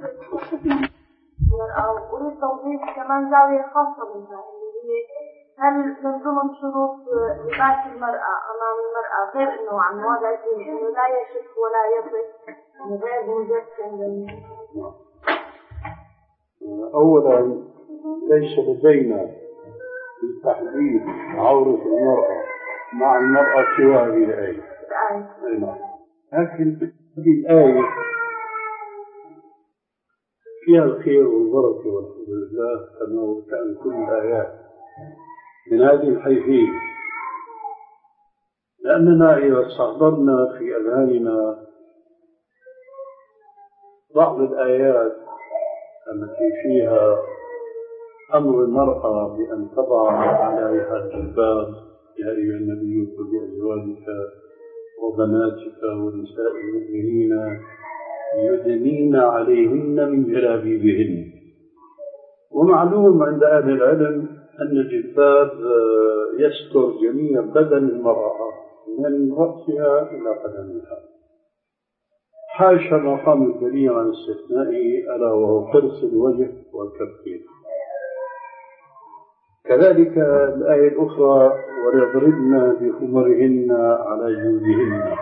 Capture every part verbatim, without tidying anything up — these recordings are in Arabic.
أريد توضيح كمان زاوية خاصة منها، هل من ضمن شروط لباس المرأة أمام المرأة غير إنه عن وضع الدين إنه لا يشك ولا يصف من غير مجسم؟ أولا ليس لدينا في تحديد عورة المرأة مع المرأة سوى هذه الآية، لكن هذه الآية فيها الخير والبركة والحمد لله كما كان كل الآيات من هذه الحيثية، لأننا إذا استحضرنا في أذهاننا بعض الآيات التي فيها أمر المرأة بأن تضع عليها الجلباب، يا أيها النبي قل لأزواجك وبناتك ونساء المؤمنين يدنين عليهن من جلابيبهن. ومعلوم عند أهل العلم أن الجلباب يستر جميع بدن المرأة من رأسها إلى قدمها، حاشا مقام الدليل عن استثنائه ألا وهو قرص الوجه والكفين. كذلك الآية الأخرى وليضربن بخمرهن على جيوبهن.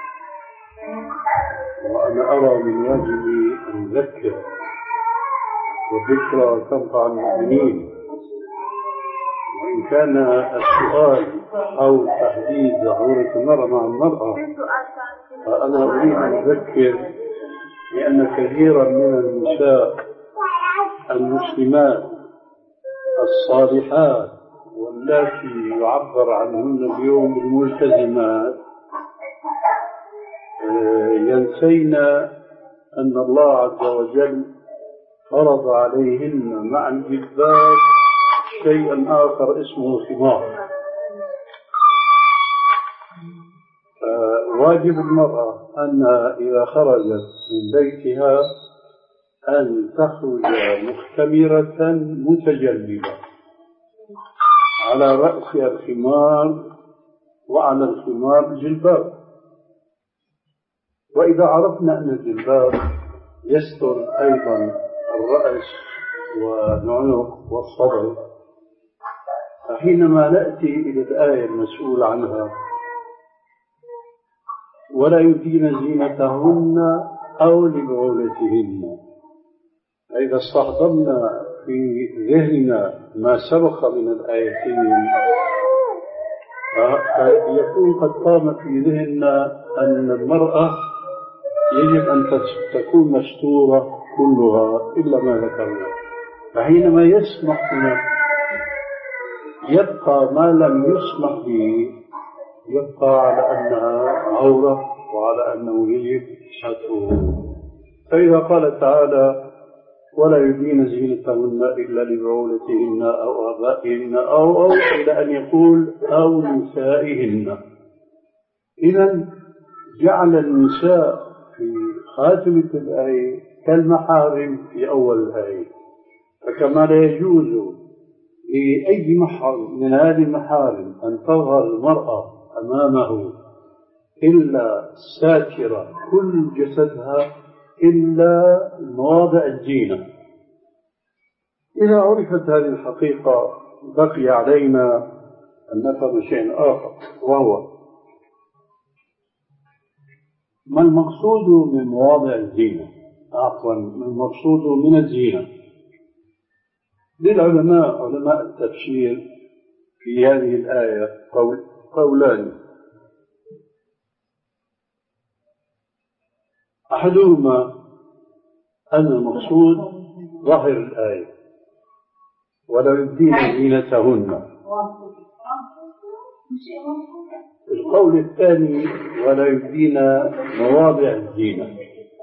وأنا أرى من واجبي أن أذكر والذكرى تنفع المؤمنين، وإن كان السؤال أو تحديد عورة المرأة مع المرأة فأنا أريد أن أذكر بأن كثيرا من النساء المسلمات الصالحات والتي يعبر عنهن اليوم بالملتزمات ينسين أن الله عز وجل فرض عليهن مع الجلباب شيئا آخر اسمه خمار. واجب المرأة أن إذا خرجت من بيتها أن تخرج مختمرة متجلبة، على رأسها الخمار وعلى الخمار جلباب. وإذا عرفنا أن الجلباب يستر أيضا الرأس والعنق والصدر، فحينما نأتي إلى الآية المسؤول عنها ولا يبدين زينتهن أو لبعولتهن، إذا استحضرنا في ذهننا ما سبق من الآيتين فيكون قد قام في ذهننا أن المرأة يجب أن تكون مستورة كلها إلا ما ذكرنا. فحينما يسمح لنا يبقى ما لم يسمح به، يبقى على أنها عورة وعلى أنه يجب ستره. فإذا قال تعالى ولا يبدين زينتهن إلا لبعولتهن أو آبائهن أو أو إلى أن يقول أو نسائهن، إذن جعل النساء في خاتمة الآية كالمحارم في أول الآية. فكما لا يجوز لأي محرم من هذه المحارم أن تظهر المرأة أمامه إلا ساترة كل جسدها إلا مواضع الزينة. إذا عرفت هذه الحقيقة بقي علينا أن نفهم شيء آخر، وهو ما المقصود من مواضع الزينة، عفوا ما المقصود من الزينة. للعلماء علماء التفسير في هذه الآية قول قولان، أحدهما أن المقصود ظاهر الآية ولا يبدين زينتهن، القول الثاني ولا يبدين مواضع الزينة.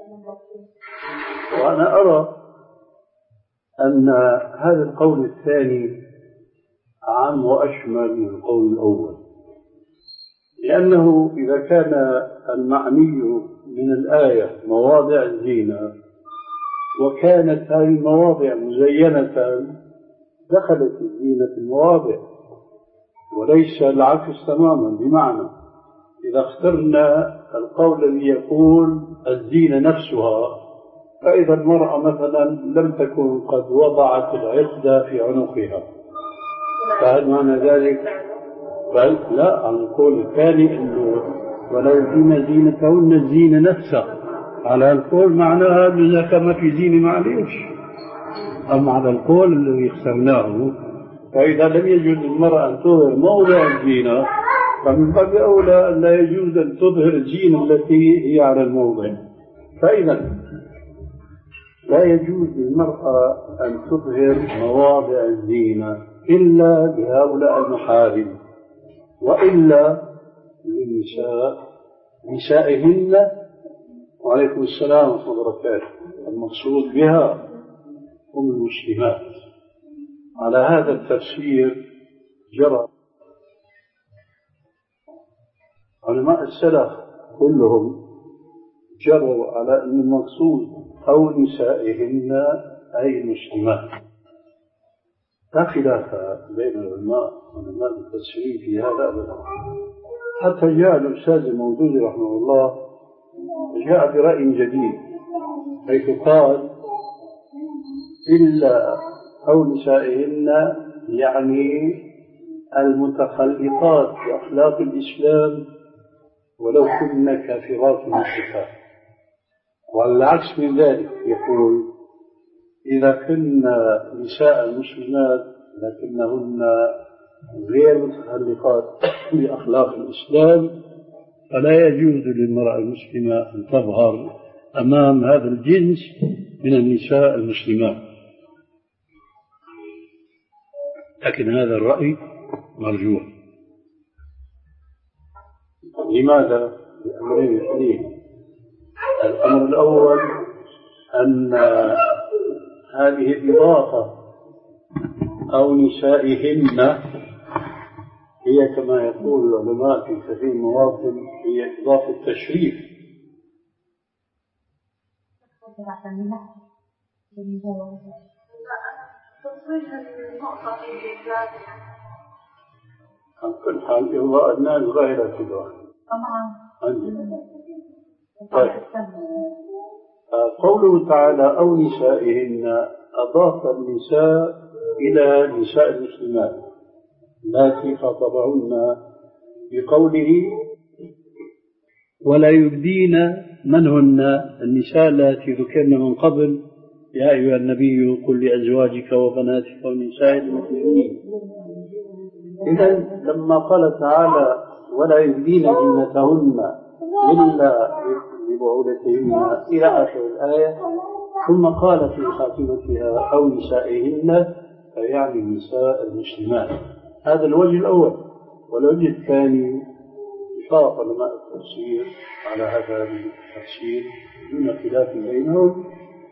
وأنا أرى أن هذا القول الثاني عام وأشمل من القول الأول، لأنه إذا كان المعني من الآية مواضع الزينة وكانت هذه المواضع مزينة دخلت الزينة في المواضع، وليس العكس تماما. بمعنى إذا اخترنا القول الذي يقول الزينة نفسها فإذا المرأة مثلا لم تكن قد وضعت العقد في عنقها، فهل معنى ذلك؟ بل لا، عن القول الثاني أنه ولا يبدين زينتهن الزينة نفسها، على القول معناها إذا كما في زينة معليش، أما على القول الذي اخترناه فإذا لم يجوز للمرأة أن تظهر موضع الزينة فمن باب أولى أن لا يجوز أن تظهر الزينة التي هي على الموضع. فإذا لا يجوز للمرأة أن تظهر مواضع الزينة إلا بهؤلاء المحارم، وإلا للنساء نسائهن. وعليكم السلام ورحمة الله وبركاته. المقصود بها هم المسلمات. على هذا التفسير جرى علماء السلف كلهم جروا على أن المقصود أو نسائهن أي المسلمات، لا خلاف بين العلماء علماء التفسير في هذا أبدا. حتى جاء الأستاذ الموجود رحمه الله جاء برأي جديد حيث قال إلا أو نسائهن يعني المتخلقات بأخلاق الإسلام ولو كن كافرات مشركات، والعكس من ذلك يقول إذا كن نساء المسلمات لكنهن غير متخلقات بأخلاق الإسلام فلا يجوز للمرأة المسلمة أن تظهر أمام هذا الجنس من النساء المسلمات. لكن هذا الرأي مرجوح. لماذا؟ لأمرين اثنين. الأمر الأول أن هذه الإضافة أو نسائهن هي كما يقول العلماء في كثير مواطن هي إضافة تشريف. تصريح النقطة في الإجازة عن كل حال إرضاء الناس غير كذا. طبعا. طيب. قوله تعالى أو نسائهن أضاف النساء إلى نساء المسلمات التي خاطبهن بقوله ولا يبدين من هن النساء التي ذكرن من قبل يا أيها النبي قل لأزواجك وبناتك ونساء المؤمنين. إذن لما قال تعالى ولا يبدين زينتهن إلا لبعولتهن إلى آخر الآية ثم قال في خاتمتها أو نسائهن فيعني النساء المسلمات. هذا الوجه الأول. والوجه الثاني اتفاق علماء التفسير على هذا التفسير دون خلاف بينهم،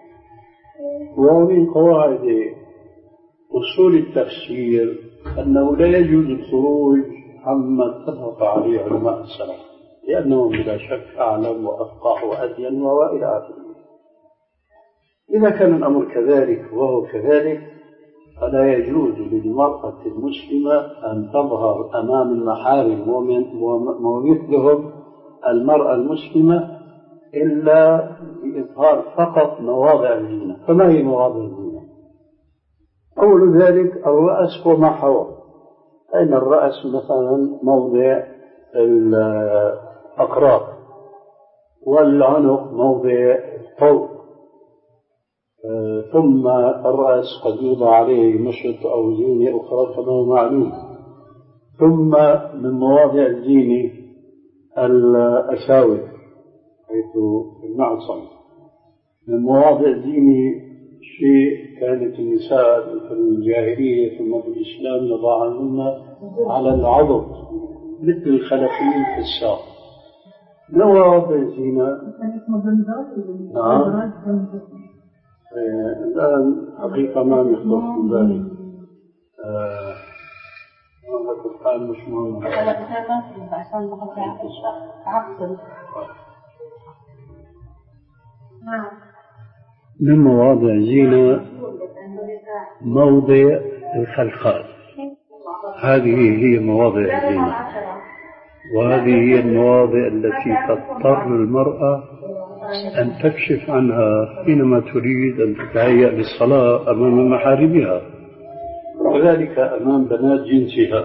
ومن قواعد أصول التفسير أنه لا يجوز الخروج عما اتفق عليه علماء السلف لأنهم بلا شك أعلم وأفقه وأدين وإلى آخره. إذا كان الأمر كذلك وهو كذلك فلا يجوز للمرأة المسلمة أن تظهر أمام المحارم ومثلهم المرأة المسلمة إلا بإظهار فقط مواضع الزينة. فما هي مواضع الزينة؟ أول ذلك الرأس وما حوى. أين الرأس مثلا موضع الأقراط والعنق موضع الطوق، ثم الرأس قد يوضع عليه مشط أو زينة أخرى كما هو معلوم. ثم من مواضع الزينة الأساور حيث المعصم. من مواضع الزينة شيء كانت النساء في الجاهلية ثم في الإسلام يضعهن على العضد مثل الخلفين في الساق. مواضع الزينة نعم الآن حقيقة ما يخطر في بالي. هذا الحال مش مهم. من مواضع الزينة موضع الخلخال. هذه هي مواضع الزينة، وهذه هي المواضع التي تضطر المرأة أن تكشف عنها حينما تريد أن تتهيأ للصلاة أمام محارمها، وذلك أمام بنات جنسها.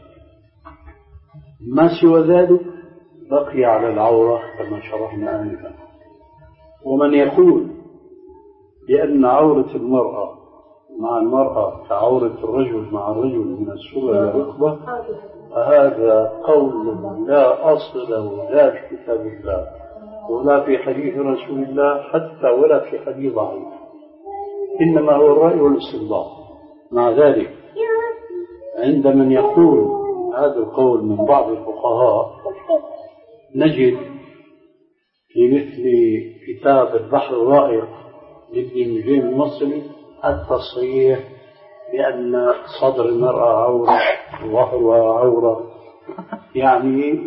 ما سوى ذلك بقي على العورة كما شرحنا آنفا. ومن يقول بأن عورة المرأة مع المرأة كعورة الرجل مع الرجل من السرة إلى الركبة، فهذا قول لا أصل له لا في كتاب الله ولا في حديث رسول الله حتى ولا في حديث ضعيف، إنما هو الرأي والاستنباط. مع ذلك عند من يقول هذا القول من بعض الفقهاء نجد في مثل كتاب البحر الرائق لابن نجيم المصري التصريح بأن صدر المرأة عورة وظهرها عورة، يعني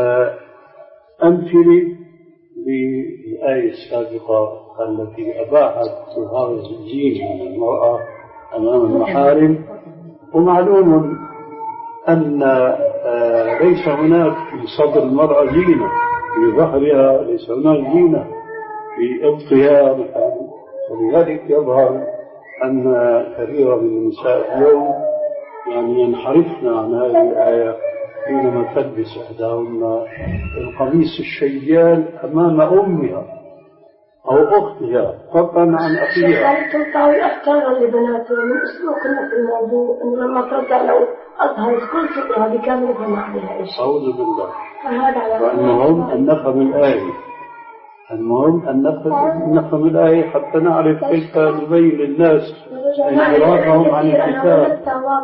كأمثلة للآية السابقة التي أباحت ظهار الزين من المرأة أمام المحارم. ومعلوم أن ليس هناك في صدر المرأة زينة، في ظهرها ليس هناك زينة، في إبطها مثلا. ولذلك يظهر أن كثيرا من النساء اليوم يعني ينحرفن عن هذه الآية حينما تلبس إحداهن القميص الشيال أمام أمها أو أختها فضلا عن أخيها. هل تعطي أفكار لبناتهم من أسلوبنا في الموضوع أنه لما ترجع لو أظهر كل فكرة بكاملها ما عليها شيء؟ أعوذ بالله. فهذا المهم أن نفهم الآية، المهم أن نفهم الآية حتى نعرف كيف نبين للناس انحرافهم عن الكتاب.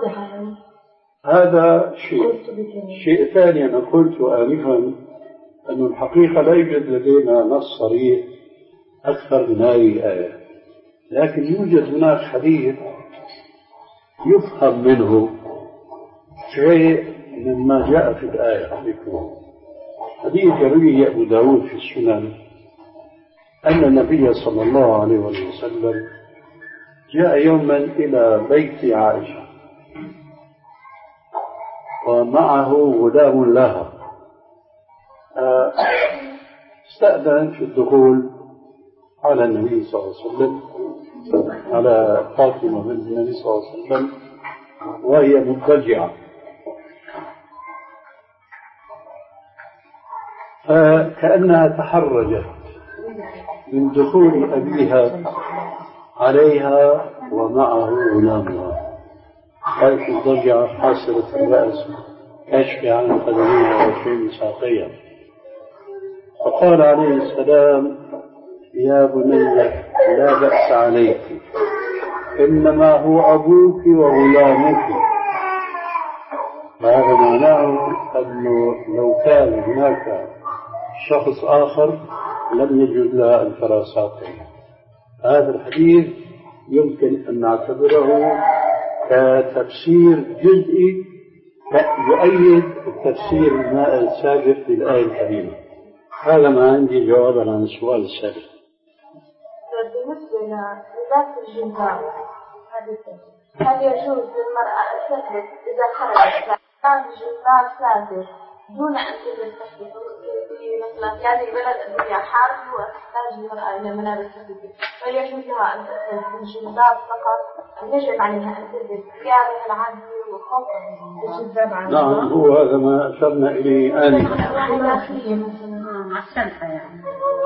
هذا شيء. شيء ثاني أنا قلت آنفا أن الحقيقة لا يوجد لدينا نص صريح أكثر من هذه الآية، لكن يوجد هناك حديث يفهم منه شيء مما جاء في الآية. حديث يرويه أبو داود في السنن أن النبي صلى الله عليه وسلم جاء يوما إلى بيت عائشة ومعه غلام لها، استأذن في الدخول على النبي صلى الله عليه وسلم، على فاطمة بنت النبي صلى الله عليه وسلم وهي مضطجعة، فكأنها تحرجت من دخول أبيها عليها ومعه غلامها، كانت مضطجعة حاسرة الرأس كاشفة عن قدميها وشيء ساقيها. فقال عليه السلام: يا بني لا بأس عليك، إنما هو أبوك وغلامك. هذا معناه أنه لو كان هناك شخص آخر لم يجوز لها أن ترى ساقيها. هذا الحديث يمكن أن نعتبره كتفسير جزئي يؤيد التفسير السابق للآية الكريمة. هذا ما عندي جوابا عن السؤال السابق. بالنسبة لذات الجلباب، هل يجوز للمرأة أن تلبس إذا خرجت كان الجلباب ساتر دون أن تلبس تحته؟ مثلا في هذه البلد الدنيا حار وتحتاج المرأة إلى ملابس خفيفة، هل يجوز لها أن تلبس الجلباب فقط أم يجب عليها أن تلبس ثيابها العادية وخوفها الجلباب عنها؟ نعم، هو هذا ما أشرنا إليه آنفا. مع السلفة يعني.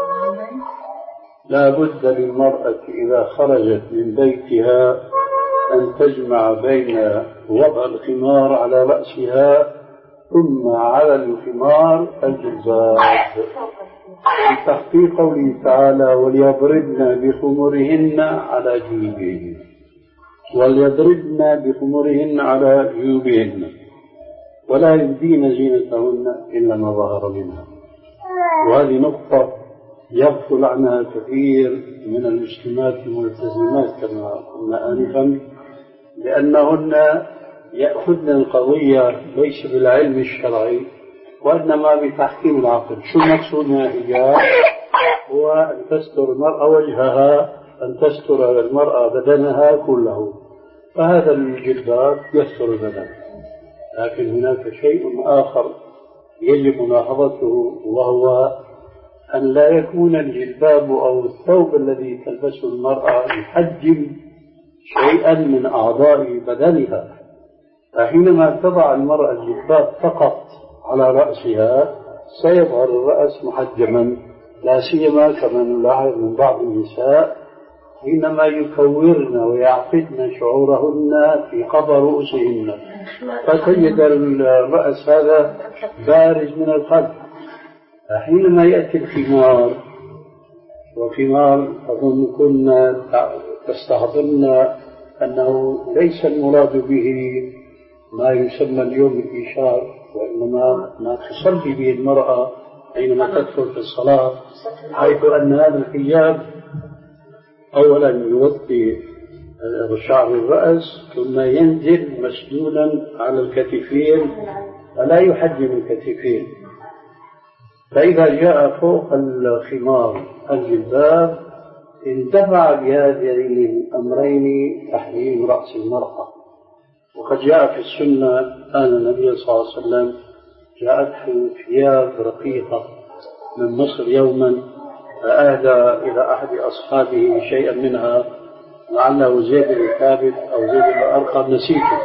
لا بد للمرأة إذا خرجت من بيتها أن تجمع بين وضع الخمار على رأسها ثم على الخمار الجلباب، بتحقيق قوله تعالى: وليضربن بخمرهن على جيوبهن، وليضربن بخمرهن على جيوبهن ولا يبدين زينتهن إلا ما ظهر منها. وهذه نقطة يغفل عنها كثير من المسلمات الملتزمات كما قلنا آنفا، لأنهن يأخذن القضية ليس بالعلم الشرعي وإنما بتحكيم العقل. شو المقصود من الحجاب؟ هو أن تستر المرأة وجهها، أن تستر المرأة بدنها كله، فهذا الجلباب يستر البدن. لكن هناك شيء آخر يجب ملاحظته، وهو أن لا يكون الجلباب أو الثوب الذي تلبسه المرأة يحجم شيئا من أعضاء بدنها. فحينما تضع المرأة الجلباب فقط على رأسها سيظهر الرأس محجما، لا سيما كما نلاحظ من بعض النساء حينما يكورن ويعقدن شعورهن في قبر رؤوسهن فتجد الرأس هذا بارز من الخلف. حينما يأتي الخمار، وخمار أظن كنا تستحضرن أنه ليس المراد به ما يسمى اليوم الإشار، وإنما ما تصلي به المرأة حينما تدخل في الصلاة، حيث أن هذا الحجاب أولا يغطي شعر الرأس ثم ينزل مسدولا على الكتفين فلا يحجم الكتفين. فإذا جاء فوق الخمار الجلباب اندفع بهذين الأمرين تحريم رأس المرأة. وقد جاء في السنة أن النبي صلى الله عليه وسلم جاءته ثياب رقيقة من مصر يوما فأهدى إلى أحد أصحابه شيئا منها، لعله زيد بن ثابت أو زيد بن أرقم نسيته،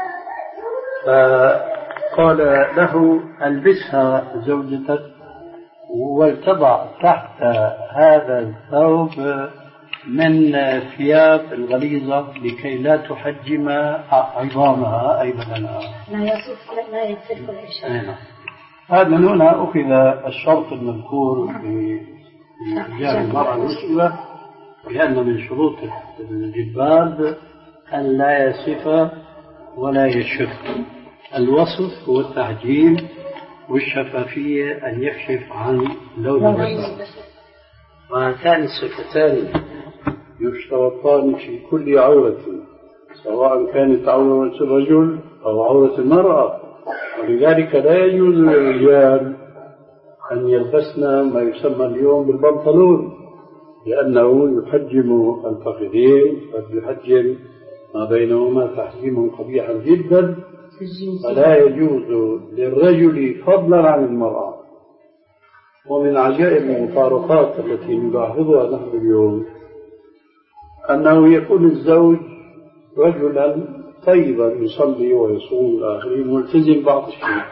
فقال له ألبسها زوجتك ولتضع تحت هذا الثوب من ثياب الغليظة لكي لا تحجم عظامها أي بدنها. لا يصف لا يتصف الإشارة. هذا من هنا أخذ الشرط المذكور في رجال المرأة المسلمة، لأن من شروط الجلباب أن لا يصف ولا يشف. الوصف هو التعجيل، والشفافية أن يكشف عن لون البشرة. وهاتان الصفتان يشترطان في كل عورة، سواء كانت عورة الرجل أو عورة المرأة. ولذلك لا يجوز للرجال أن يلبسن ما يسمى اليوم بالبنطلون، لأنه يحجم الفخذين ويحجم ما بينهما تحجيما قبيحا جدا، فلا يجوز للرجل فضلا عن المرأة. ومن عجائب المفارقات التي نلاحظها نحن اليوم أنه يكون الزوج رجلا طيبا يصلي ويصوم الآخرين ملتزم بعض الشيء،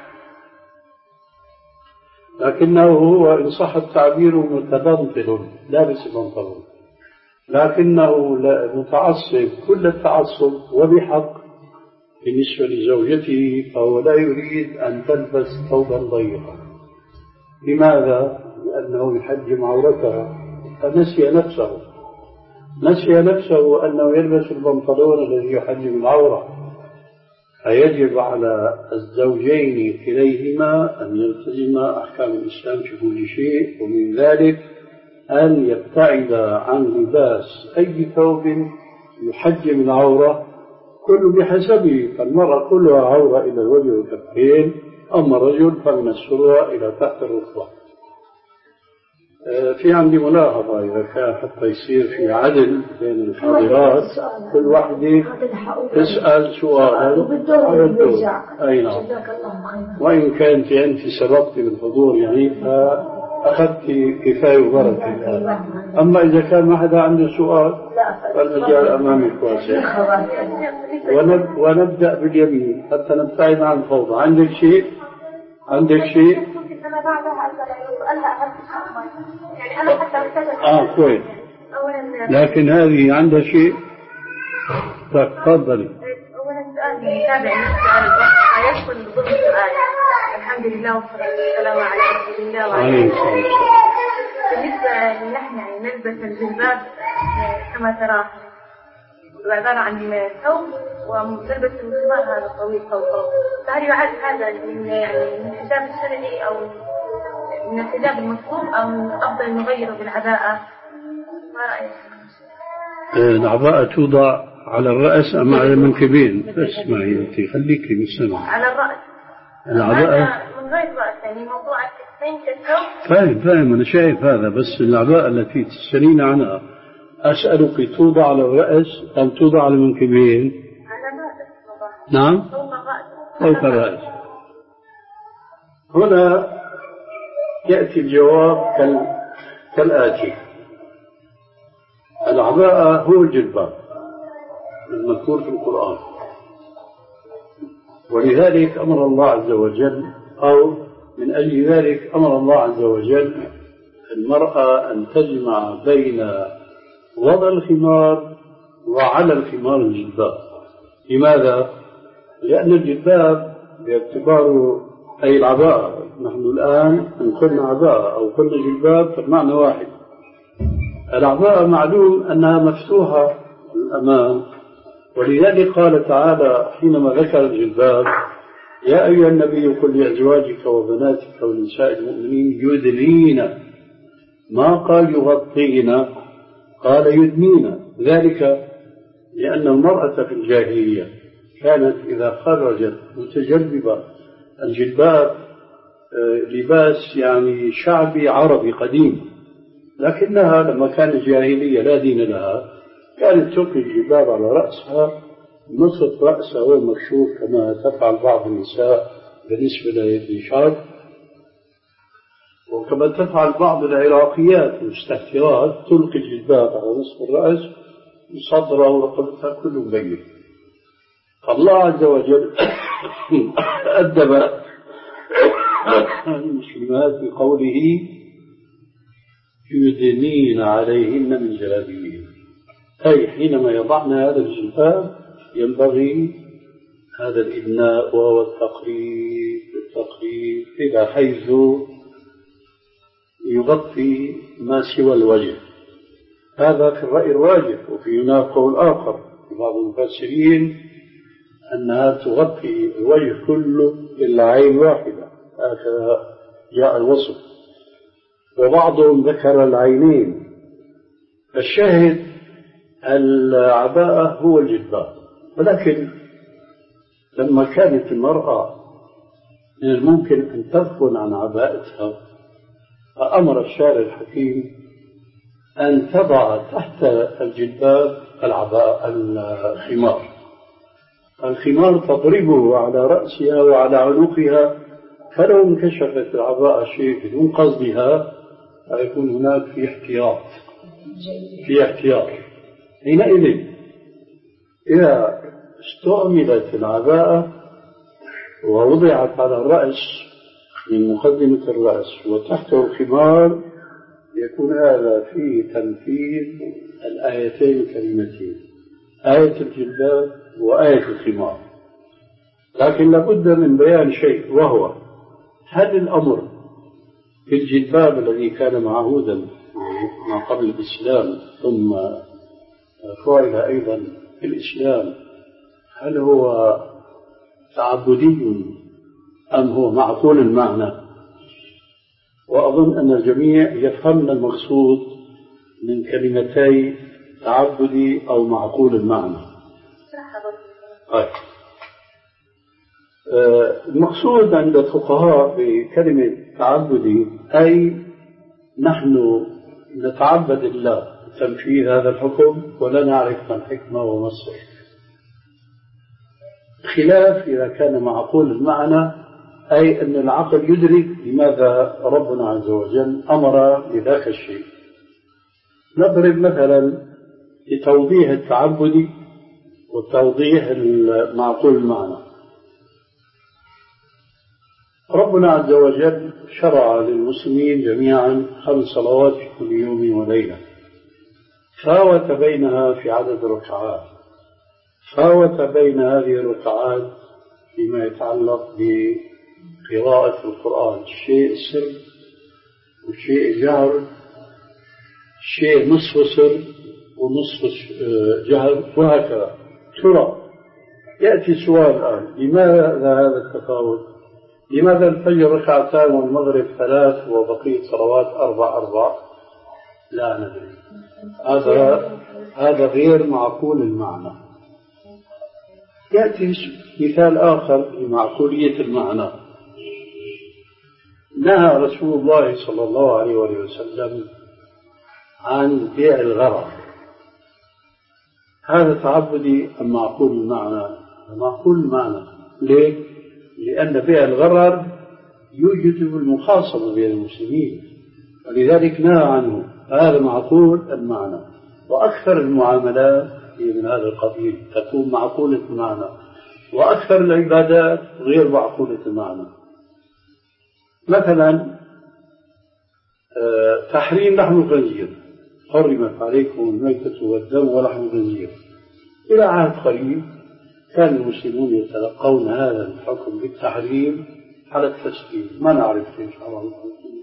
لكنه هو إن صح التعبير متبنطل لابس بنطلون، لكنه متعصب كل التعصب وبحق بالنسبة لزوجته، فهو لا يريد أن تلبس ثوبا ضيقا. لماذا؟ لأنه يحجم عورتها، فنسي نفسه نسي نفسه أنه يلبس البنطلون الذي يحجم العورة. فيجب على الزوجين كليهما أن يلتزما أحكام الإسلام في كل شيء، ومن ذلك أن يبتعد عن لباس أي ثوب يحجم العورة كل بحسبه. فالمرأة كلها عورة إلى الوجه والكفين، أما الرجل فمن السرة إلى تحت الركبة. في عندي ملاحظة إذا كان حتى يصير في عدل بين الحاضرات، كل واحدة تسأل سؤالا على الدور. أي نعم. وإن كانت أنت سبقت بالحضور يعني فأخذت كفاية وبركة الآن. أما إذا كان ما حدا عنده سؤال فالمجال أمامك واسع. ونبدأ باليمين حتى نبتعد عن الفوضى. عندك شيء؟ عندك شيء؟ أنا بعدها أسألها يعني أنا حتى آه كويس. لكن هذه عندها شيء؟ تفضلي. أولا سؤالي تابع للسؤال الأخ يدخل ضمن الآية الحمد لله والصلاة والسلام على رسول الله وعلى آله وسلم. بالنسبة لنحن يعني نلبس الجلباب كما ترى عبارة عن ثوب وتلبس الخمار هذا الطويل فوقه، فهل يعد هذا من يعني من الحجاب الشرعي أو من الحجاب المطلوب أو أفضل نغيره بالعباءة؟ ما رأيك؟ العباءة توضع على الرأس أم على المنكبين؟ بس ما هي أنت خليكي بالسمع. على الرأس. العباءة من غير رأس يعني موضوع الكتفين كالثوب. فاهم فاهم أنا شايف هذا، بس العباءة التي تسألين عنها أسألك توضع على الرأس أم توضع على المنكبين؟ على الرأس. نعم؟ فوق الرأس. فوق الرأس. هنا يأتي الجواب كالآتي: العباءة هو الجلباب المذكور في القرآن، ولذلك أمر الله عز وجل، أو من أجل ذلك أمر الله عز وجل المرأة أن تجمع بين وضع الخمار وعلى الخمار الجلباب. لماذا؟ لأن الجلباب باعتباره أي العباءة، نحن الآن إن قلنا عباءة أو قلنا جلباب فالمعنى واحد. العباءة معلوم أنها مفتوحة الأمام، ولذلك قال تعالى حينما ذكر الجلباب: يا أيها النبي قل لأزواجك وبناتك ونساء المؤمنين يدنين، ما قال يغطين، قال يدنين، ذلك لأن المرأة في الجاهلية كانت إذا خرجت متجلبة. الجلباب لباس يعني شعبي عربي قديم، لكنها لما كانت جاهلية لا دين لها كانت تلقي الجلباب على رأسها، نصف رأسها هو مكشوف كما تفعل بعض النساء بالنسبة للشعب، وكما تفعل بعض العراقيات المستهترات تلقي الجلباب على نصف الرأس وصدرها ورقبتها كله مبين. الله عز وجل أدب المسلمات بقوله: يدنين عليهن من جلابيبهن، أي حينما يضعن هذا الجلباب ينبغي هذا الإدناء وهو التقريب التقريب إلى حيث يغطي ما سوى الوجه. هذا في الرأي الراجح، وفي هناك قول آخر في بعض المفسرين أنها تغطي الوجه كله إلا عين واحدة، هكذا جاء الوصف، وبعضهم ذكر العينين. الشاهد العباءة هو الجلباب. ولكن لما كانت المرأة من الممكن أن تغفل عن عباءتها، فأمر الشارع الحكيم أن تضع تحت الجلباب العباءة الخمار. الخمار تضربه على رأسها وعلى عنقها، فلو انكشفت العباءة شيء بدون قصدها فيكون هناك في احتياط في احتياط حينئذ إذا استعملت العباءة ووضعت على الرأس من مقدمة الرأس وتحته الخمار، يكون هذا فيه تنفيذ الآيتين الكريمتين، آية الجلباب وآية الخمار. لكن لابد من بيان شيء، وهو: هل الأمر في الجلباب الذي كان معهودا ما قبل الإسلام ثم فعل أيضا في الإسلام، هل هو تعبدي أم هو معقول المعنى؟ وأظن أن الجميع يفهمن المقصود من كلمتي تعبدي أو معقول المعنى. طيب. المقصود عند الفقهاء بكلمة تعبدي أي نحن نتعبد الله تنفيذ هذا الحكم ولا نعرف ما الحكمة وما السر، خلاف إذا كان معقول المعنى أي أن العقل يدرك لماذا ربنا عز وجل أمر بذاك الشيء. نضرب مثلا لتوضيح التعبد وتوضيح المعقول المعنى. ربنا عز وجل شرع للمسلمين جميعا خمس صلوات في كل يوم وليلة، فاوت بينها في عدد الركعات، فاوت بين هذه الركعات فيما يتعلق بقراءة القرآن، شيء سر وشيء جهر، شيء نصف سر ونصف جهر، وهكذا. ترى يأتي سؤال الآن: لماذا هذا التفاوت؟ لماذا الفجر ركعتان والمغرب ثلاث وبقية صلوات أربع أربع؟ لا ندري. هذا هذا غير معقول المعنى. يأتي مثال آخر لمعقولية المعنى. نهى رسول الله صلى الله عليه وسلم عن بيع الغرر. هذا تعبدي أم معقول المعنى؟ معقول المعنى. ليه؟ لأن بيع الغرر يوجد المخاصمة بين المسلمين، ولذلك نهى عنه. هذا معقول المعنى، وأكثر المعاملات هي من هذا القبيل تكون معقولة المعنى، وأكثر العبادات غير معقولة المعنى. مثلا تحريم لحم الخنزير، حرمت عليكم الميتة والدم ولحم الخنزير. إلى عهد قريب كان المسلمون يتلقون هذا الحكم بالتحريم على التسليم، ما نعرف إن شاء الله.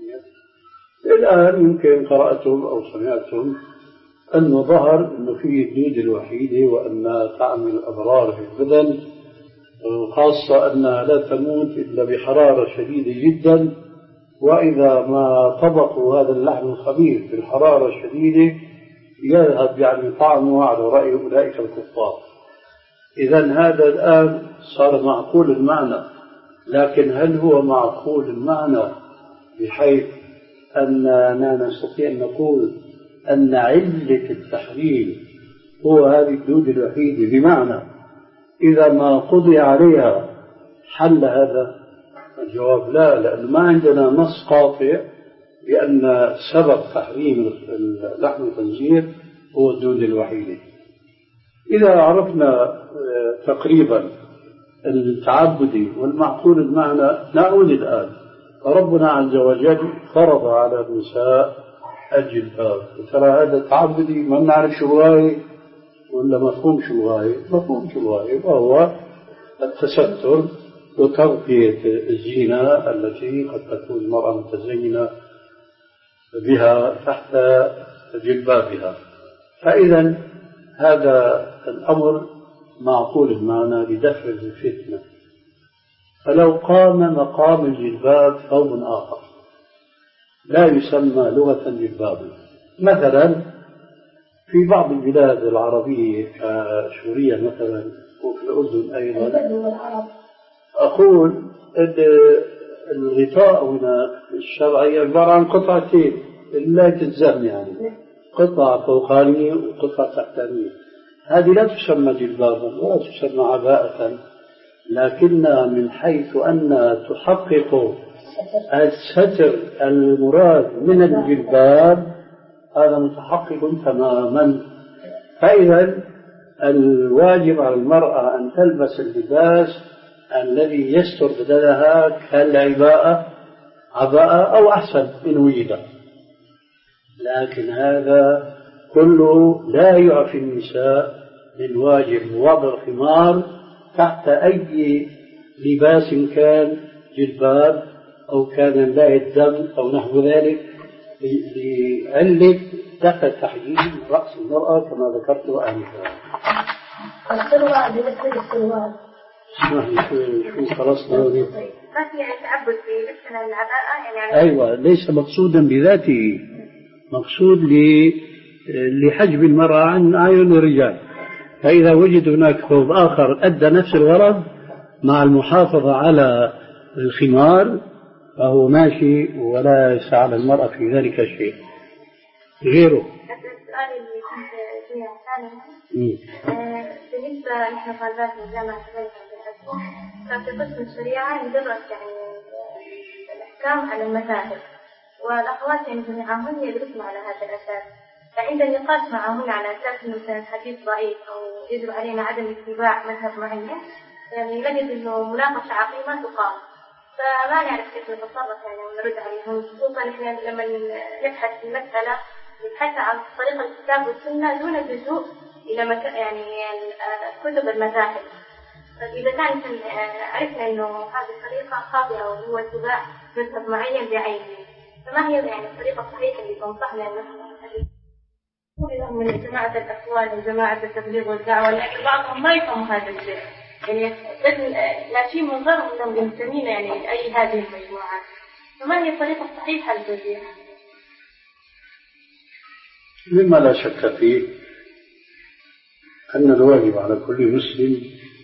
الآن يمكن قرأتم أو سمعتم أنه ظهر أنه فيه الدود الوحيدة وأن تعمل الأضرار في البدن، خاصة أنها لا تموت إلا بحرارة شديدة جدا، وإذا ما طبقوا هذا اللحم الخبيث بالحرارة الشديدة يذهب يعني طعمه على رأي أولئك الكفار. إذن هذا الآن صار معقول المعنى، لكن هل هو معقول المعنى بحيث أننا نستطيع أن نقول أن علة التحريم هو هذه الدود الوحيدة، بمعنى إذا ما قضي عليها حل هذا؟ الجواب لا، لأن ما عندنا نص قاطع بأن سبب تحريم لحم الخنزير هو الدود الوحيدة. إذا عرفنا تقريبا التعبدي والمعقول المعنى نعود الآن. فربنا عز وجل فرض على النساء الجلباب، ترى هذا تعبدي ما نعرف شو الغاية ولا مفهوم شو الغاية؟ مفهوم شو الغاية، وهو التستر وتغطية الزينة التي قد تكون المرأة متزينة بها تحت جلبابها. فإذا هذا الأمر معقول المعنى لدفع الفتنة. فلو قام مقام الجلباب ثوب آخر لا يسمى لغة جلبابا، مثلا في بعض البلاد العربية كسوريا مثلا وفي الأردن أيضا، أقول الغطاء هنا الشرعي عبارة عن قطعتين لا تتزام، يعني قطعة فوقانية وقطعة تحتانية. هذه لا تسمى جلبابا ولا تسمى عباءة، لكنها من حيث أنها تحقق الستر المراد من الجلباب هذا متحقق تماما. فإذا الواجب على المرأة أن تلبس اللباس الذي يستر بدنها كالعباءة عباءة أو أحسن إن وجد، لكن هذا كله لا يعفي النساء من واجب وضع الخمار تحت أي لباس كان، جلباب أو كان لا الدم أو نحو ذلك، لعلة دفع تحجيم رأس المرأة كما ذكرت آنفا. السروال بالنسبة للسروال اسمح لي شوي شو خلصنا ما في يعني تعبد في لبسنا العباءة يعني. أيوة، ليس مقصودا بذاته، مقصود لحجب المرأة عن أعين الرجال. فإذا وجد هناك ثوب آخر أدى نفس الغرض مع المحافظة على الخمار فهو ماشي ولا ليس على المرأة في ذلك شيء غيره. السؤال اللي كنت فيه ثاني بالنسبة نحن طالبات من جامعة الأسبوع، ففي قسم الشريعة ندرس يعني الأحكام على المذاهب، والأخوات يعني جميعهن يدرسن على هذا الأساس. فعند النقاش معهن على أساس أنه مثلا الحديث ضعيف أو يجب علينا عدم اتباع مذهب معين، يعني نجد أنه مناقشة عقيمة تقام، فما نعرف كيف نتصرف يعني ونرد عليهم، خصوصا إحنا لما نبحث في المسألة نبحث عن طريقة الكتاب والسنة دون اللجوء إلى مك... يعني كتب المذاهب. فإذا كان عرفنا إنه هذه الطريقة خاطئة وهو اتباع مذهب معين بعينه، فما هي يعني الطريقة الصحيحة اللي تنصحنا أن من جماعة الأخوان وجماعة التبليغ والدعوة، لأن بعضهم ما يفهم هذا الشيء، يعني لا شيء من ضرر أنهم ينتمين يعني أي هذه المجموعات، فما هي الطريقة الصحيحة للتوجيه؟ مما لا شك فيه أن الواجب على كل مسلم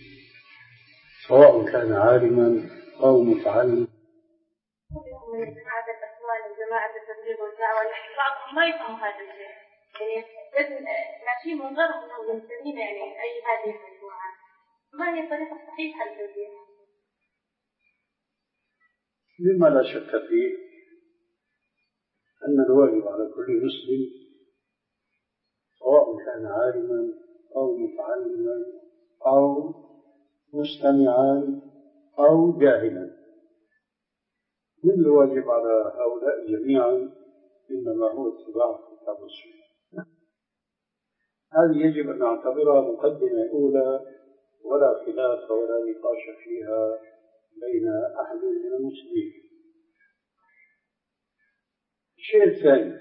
سواء كان عالما أو متعلم من جماعة الأخوان وجماعة التبليغ والدعوة، لأن بعضهم ما يفهم هذا الشيء، يعني لا شيء من ضرر أنهم ينتمين يعني أي هذه المجموعات، ما هي الطريقة الصحيحة للتوجيه؟ مما لا شك فيه أن الواجب على كل مسلم سواء كان عالما أو متعلما أو مستمعا أو جاهلا، من الواجب على هؤلاء جميعا إنما هو اتباع الكتاب والسنة. هذه يجب أن نعتبرها مقدمة أولى ولا خلاف ولا نقاش فيها بين أحد من المسلمين. الشيء الثاني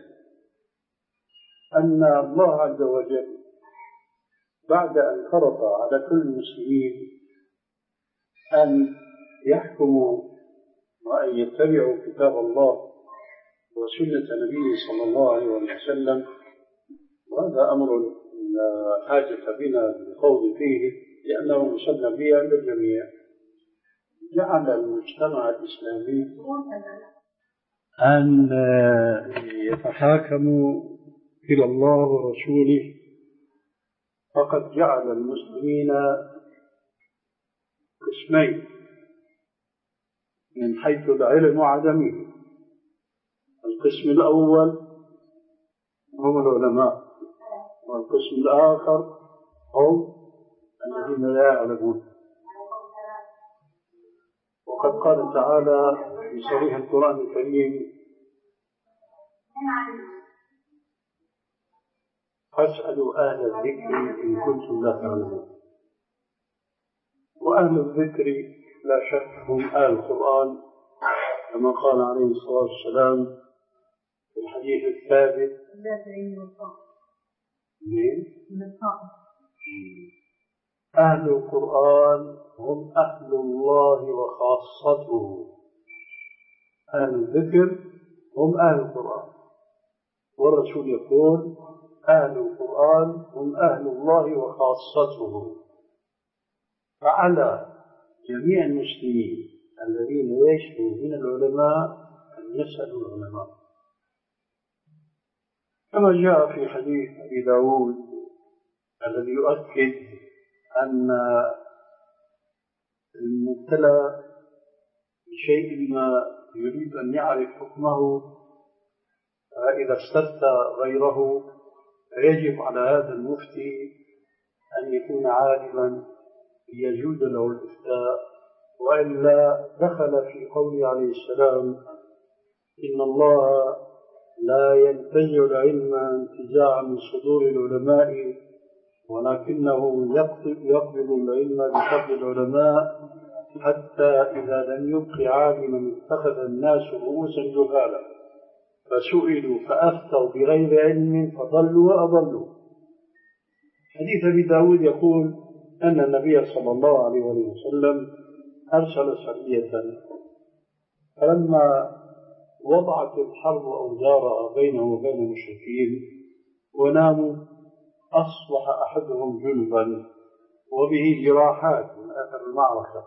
أن الله عز وجل بعد أن فرض على كل المسلمين أن يحكموا وأن يتبعوا كتاب الله وسنة نبيه صلى الله عليه وسلم، وهذا أمر لا حاجة بنا للخوض فيه لأنه مسلم به عند الجميع، جعل المجتمع الإسلامي أن يتحاكموا إلى الله ورسوله، فقد جعل المسلمين قسمين من حيث العلم وعدمه. القسم الأول هم العلماء، والقسم الآخر هم الذين لا يعلمون. وقد قال تعالى في صريح القرآن الكريم: فاسألوا أهل الذكر إن كنتم لا تعلمون. وأهل الذكر لا شك هم أهل القرآن، كما قال عليه الصلاة والسلام في الحديث الثابت: أهل القرآن هم أهل الله وخاصته. أهل الذكر هم أهل القرآن، والرسول يقول: أهل القرآن هم أهل الله وخاصته. فعلى جميع المسلمين الذين يشكوا من العلماء أن يسألوا العلماء، كما جاء في حديث أبي داود الذي يؤكد أن المبتلى بشيء ما يريد أن يعرف حكمه، فإذا استفتى غيره فيجب على هذا المفتي أن يكون عالما يجوز له الإفتاء، وإلا دخل في قوله عليه السلام: إن الله لا ينتزع العلم انتزاعا من صدور العلماء، ولكنه يقبض العلم بفضل العلماء، حتى إذا لم يبق عالما اتخذ الناس رؤوسا جهالا فسئلوا فأفتوا بغير علم فضلوا وأضلوا. حديث أبي داود يقول أن النبي صلى الله عليه وسلم أرسل سرية، فلما وضعت الحرب أوزارها بينه وبين المشركين وناموا، أصبح أحدهم جنبا وبه جراحات من أثر المعركة،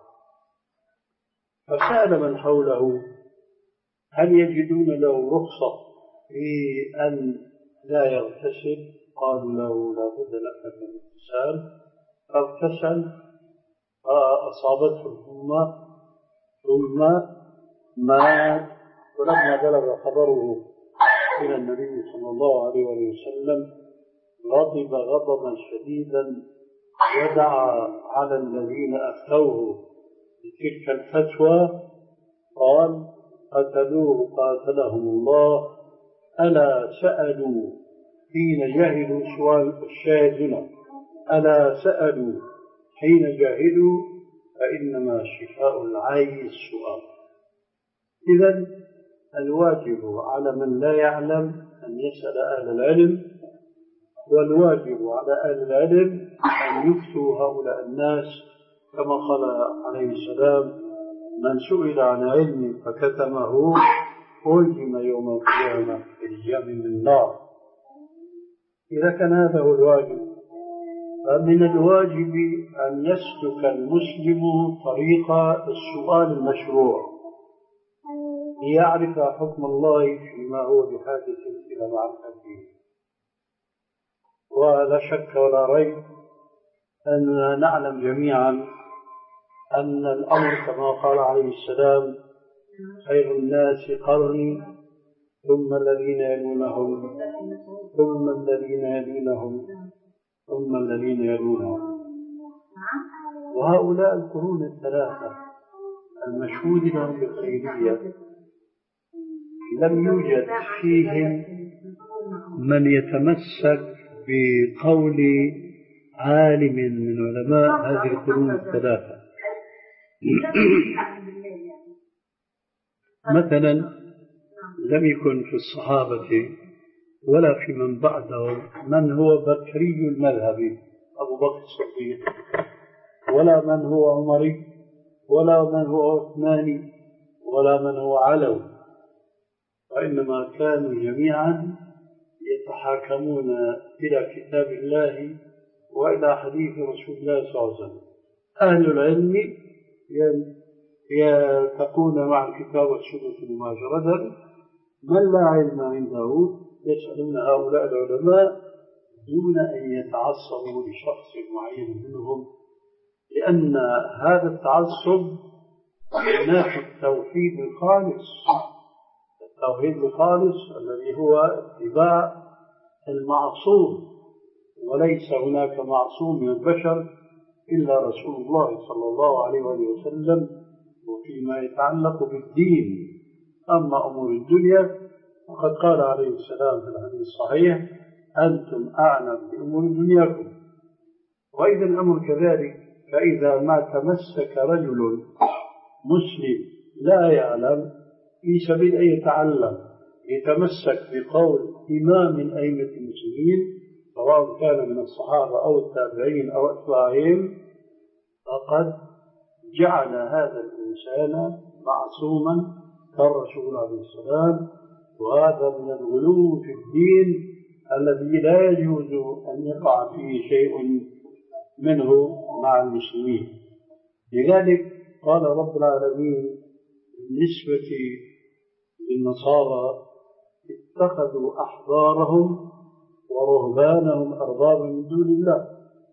فسأل من حوله: هل يجدون له رخصة في أن لا يغتسل؟ قالوا له: لا بد لك من الاغتسال. فاغتسل فأصابته الحمى ثم مات. ولما بلغ خبره إلى النبي صلى الله عليه وسلم غضب غضبا شديدا ودعا على الذين أفتوه بتلك الفتوى، قال: قتلوه قاتلهم الله، ألا سألوا حين جاهلوا سؤال الشاهد هنا، ألا سألوا حين جاهلوا فإنما شفاء العي السؤال. إذن الواجب على من لا يعلم أن يسأل أهل العلم، والواجب على أهل العلم أن يفتوا هؤلاء الناس، كما قال عليه السلام: من سئل عن علم فكتمه ألجم يوم القيامة بالجم من النار. إذا كان هذا هو الواجب، فمن الواجب أن يسلك المسلم طريق السؤال المشروع ليعرف حكم الله فيما هو بحاجة إلى معرفته. ولا شك ولا ريب أننا نعلم جميعا أن الأمر كما قال عليه السلام: خير الناس قرني ثم الذين يلونهم ثم الذين يلونهم ثم الذين يلونهم. وهؤلاء القرون الثلاثة المشهود لهم بالخيرية لم يوجد فيهم من يتمسك بقول عالم من علماء هذه القرون الثلاثة. مثلا لم يكن في الصحابة ولا في من بعدهم من هو بكري المذهب أبو بكر الصديق، ولا من هو عمري، ولا من هو عثماني، ولا من هو علوي، وإنما كانوا جميعا يتحاكمون إلى كتاب الله وإلى حديث رسول الله صلى الله عليه وسلم. أهل العلم يلتقون مع الكتاب والسنة مباشرة، من لا علم عنده يسألون هؤلاء العلماء دون أن يتعصبوا لشخص معين منهم، لأن هذا التعصب ينافي التوحيد الخالص، التوحيد الخالص الذي هو اتباع المعصوم، وليس هناك معصوم من البشر إلا رسول الله صلى الله عليه وسلم. وفيما يتعلق بالدين، أما أمور الدنيا فقد قال عليه السلام في الحديث الصحيح: أنتم أعلم بأمور دنياكم. وإذا الأمر كذلك، فإذا ما تمسك رجل مسلم لا يعلم في سبيل أن يتعلم يتمسك بقول إمام من أئمة المسلمين سواء كان من الصحابة أو التابعين أو أتباعهم، فقد جعل هذا الإنسان معصوما كالرسول عليه السلام. وهذا من الغلو في الدين الذي لا يجوز أن يقع فيه شيء منه مع المسلمين. لذلك قال رب العالمين بالنسبة للنصارى: اتخذوا أحبارهم ورهبانهم أربابا من دون الله.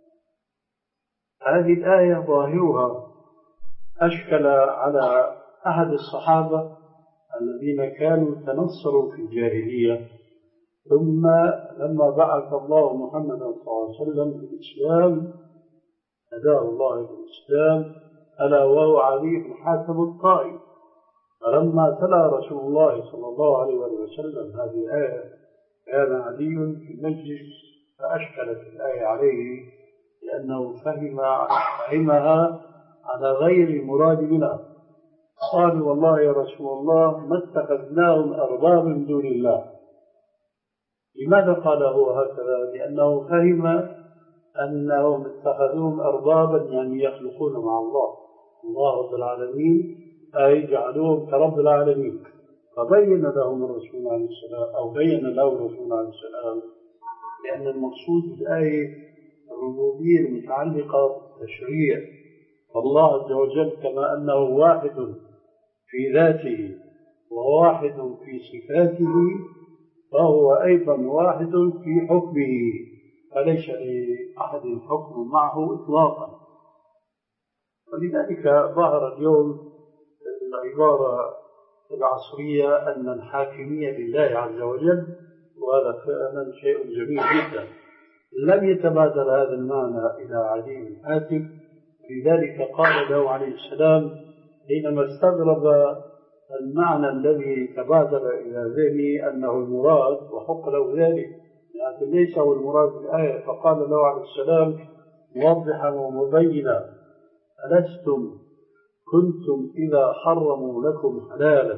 هذه الآية ظاهرها أشكل على أحد الصحابة الذين كانوا تنصروا في الجاهلية، ثم لما بعث الله محمدا صلى الله عليه وسلم بالإسلام هداه الله بالإسلام، ألا وهو علي بن حاتم الطائي. فلما تلا رسول الله صلى الله عليه وسلم هذه الآية كان علي في المجلس فأشكلت الآية عليه، لأنه فهم فهمها على غير المراد منها. قال: والله يا رسول الله ما اتخذناهم أربابا من دون الله. لماذا قال هو هكذا؟ لأنه فهم أنهم اتخذوهم أربابا يعني يخلقون مع الله الله رب العالمين، أي جعلوهم كرب العالمين. فبين لهم الرسول عليه السلام أو بين له الرسول عليه السلام لأن المقصود بالآية الربوبية المتعلقة بالتشريع، فالله عز وجل كما أنه واحد في ذاته وواحد في صفاته فهو أيضا واحد في حكمه، فليس لأحد الحكم معه إطلاقا. ولذلك ظهر اليوم العبارة العصرية أن الحاكمية لله عز وجل، وهذا فعلا شيء جميل جدا. لم يتبادر هذا المعنى إلى علي بن حاتم، لذلك قال له عليه السلام حينما استغرب المعنى الذي تبادر إلى ذهنه أنه المراد وحق له ذلك، لكن ليس هو المراد بالآية، فقال له عليه السلام موضحا ومبينا: ألستم كنتم إذا حرموا لكم حلالا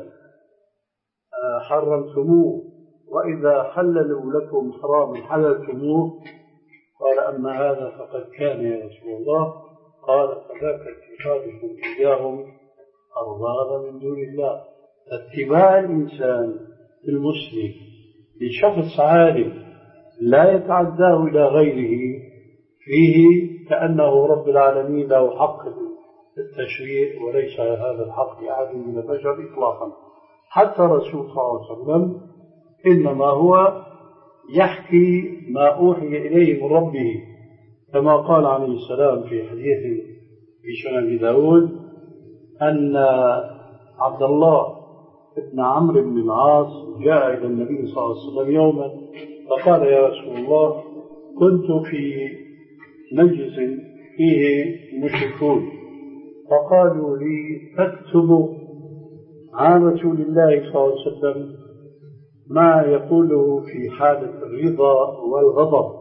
حرمتموه، وإذا حللوا لكم حراما حللتموه؟ قال: أما هذا فقد كان يا رسول الله. قال: فذاك اتخاذكم إياهم أربابا من دون الله. اتباع الإنسان المسلم لشخص عالم لا يتعداه إلى غيره فيه كأنه رب العالمين له حق التشريع، وليس هذا الحق لأحد من البشر إطلاقا. حتى الرسول صلى الله عليه وسلم إنما هو يحكي ما أوحي إليه من ربه، كما قال عليه السلام في حديث في سنن داود أن عبد الله ابن عمرو بن العاص جاء إلى النبي صلى الله عليه وسلم يوما فقال يا رسول الله كنت في مجلس فيه مشركون فقالوا لي تكتب عن رسول الله صلى الله عليه وسلم ما يقوله في حالة الرضا والغضب.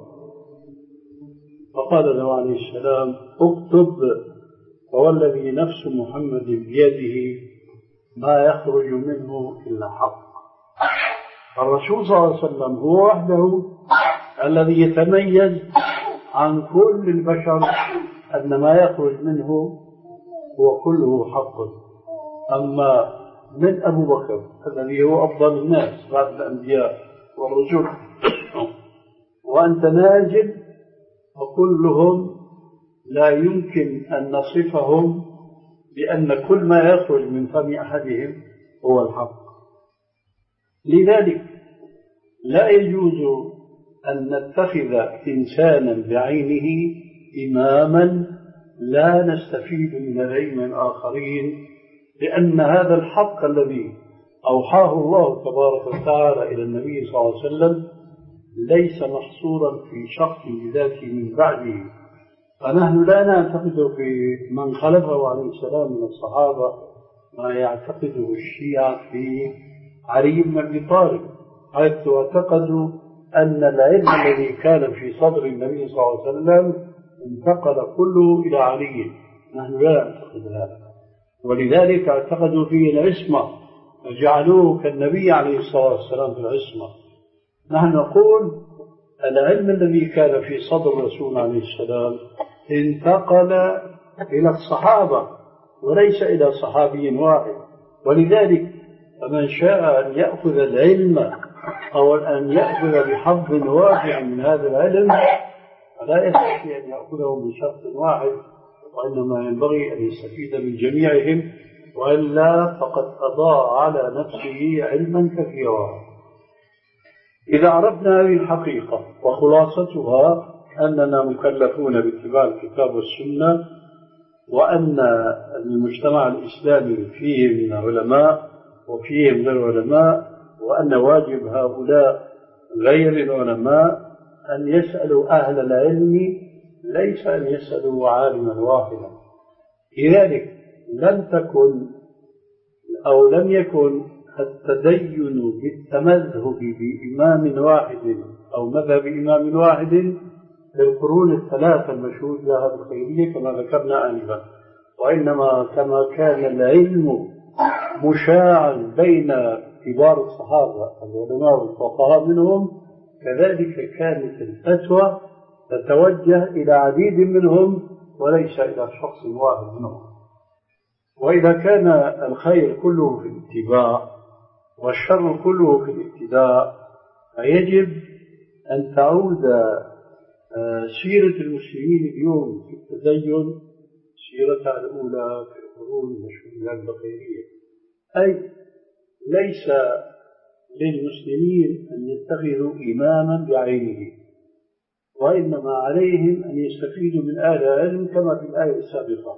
فقال له عليه السلام اكتب فوالذي نفس محمد بيده ما يخرج منه إلا حق. الرسول صلى الله عليه وسلم هو وحده الذي يتميز عن كل البشر أن ما يخرج منه هو كله حق. أما من أبو بكر الذي هو أفضل الناس بعد الأنبياء والرسل وأنت ناجل وكلهم لا يمكن أن نصفهم بأن كل ما يخرج من فم أحدهم هو الحق. لذلك لا يجوز أن نتخذ إنسانا بعينه إماما لا نستفيد من العلم الآخرين، لأن هذا الحق الذي أوحاه الله تبارك وتعالى إلى النبي صلى الله عليه وسلم ليس محصورا في شخص بذاته من بعده. فنحن لا نعتقد في من خلفه عليه السلام من الصحابة ما يعتقده الشيعة في علي بن أبي طالب، حيث اعتقدوا أن العلم الذي كان في صدر النبي صلى الله عليه وسلم انتقل كله إلى علي. نحن لا نعتقد هذا، ولذلك اعتقدوا فيه العصمة وجعلوه كالنبي عليه الصلاة والسلام في العصمة. نحن نقول العلم الذي كان في صدر الرسول عليه السلام انتقل إلى الصحابة وليس إلى صحابي واحد، ولذلك فمن شاء أن يأخذ العلم أو أن يأخذ بحظ واسع من هذا العلم فلا يستطيع أن يأخذه من شخص واحد، وإنما ينبغي أن يستفيد من جميعهم، وإلا فقد أضاع على نفسه علما كثيرا. إذا عرفنا هذه الحقيقة وخلاصتها أننا مكلفون باتباع الكتاب والسنة، وأن المجتمع الإسلامي فيه من علماء وفيه من العلماء، وأن واجب هؤلاء غير العلماء أن يسألوا أهل العلم ليس أن يسألوا عالما واحدا. لذلك لم تكن أو لم يكن التدين بالتمذهب بإمام واحد أو مذهب إمام واحد في القرون الثلاثة المشهود لها بالخيرية كما ذكرنا آنفا، وإنما كما كان العلم مشاعا بين كبار الصحابة العلماء والفقهاء منهم، كذلك كانت الفتوى تتوجه إلى عديد منهم وليس إلى شخص واحد منهم. وإذا كان الخير كله في الاتباع والشر كله في الابتداء فيجب أن تعود سيرة المسلمين اليوم في التدين سيرتها الأولى في القرون المشهودة بالخيرية، أي ليس للمسلمين أن يتخذوا إماما بعينه، وإنما عليهم أن يستفيدوا من أهل العلم كما في الآية السابقة.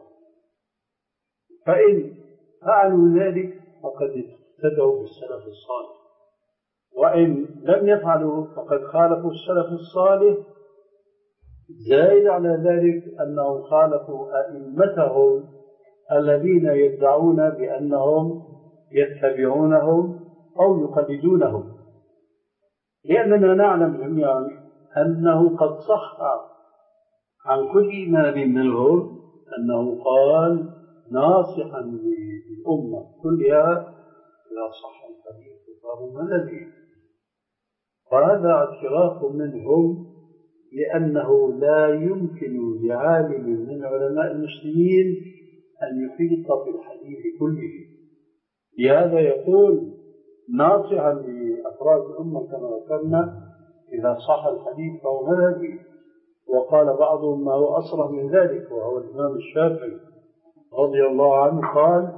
فإن فعلوا ذلك فقد اهتدوا بالسلف الصالح، وإن لم يفعلوا فقد خالفوا السلف الصالح. زائد على ذلك أنهم خالفوا أئمتهم الذين يدعون بأنهم يتبعونهم أو يقلدونهم، لأننا نعلم جميعا أنه قد صح عن كل إمام منهم أنه قال ناصحا للأمة كلها إذا صح الحديث فهو نبي. وهذا اعتراف منهم لأنه لا يمكن لعالم من علماء المسلمين أن يحيط بالحديث كله، لهذا يقول ناصحا لأفراد الأمة كما ذكرنا إذا صح الحديث فهو نبي. وقال بعضهم ما هو أصرح من ذلك، وهو الإمام الشافعي رضي الله عنه قال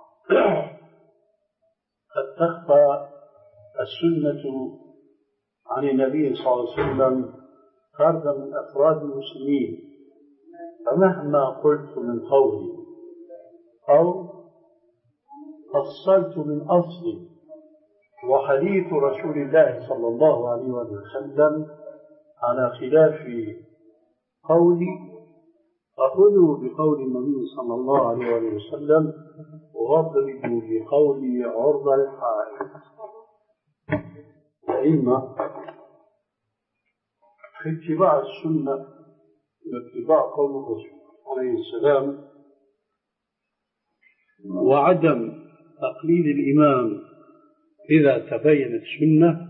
قد تخفى السنة عن النبي صلى الله عليه وسلم فردا من أفراد المسلمين، فمهما قلت من قولي أو فصلت من أصل وحديث رسول الله صلى الله عليه وسلم على خلاف قولي، فخذوا بقول النبي صلى الله عليه وسلم واضربوا بقول عرض الحائط. الأئمة في اتباع السنة واتباع قول الرسول عليه السلام وعدم تقليد الإمام إذا تبينت سنة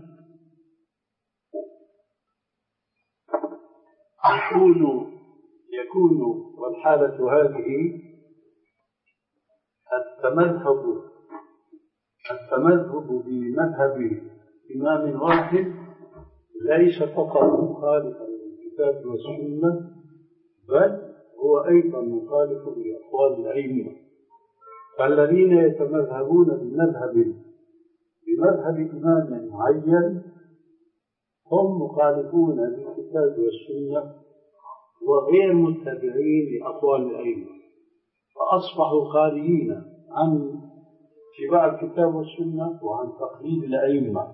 يكون يكون والحالة هذه التمذهب التمذهب بمذهب إمام واحد ليس فقط مخالفا للكتاب والسنة، بل هو أيضا مخالف لأقوال الأئمة. فالذين يتمذهبون بمذهب بمذهب إمام معين هم مخالفون للكتاب والسنة وغير متبعين لأقوال الأئمة، فأصبحوا خارجين عن اتباع الكتاب والسنة وعن تقليد الأئمة.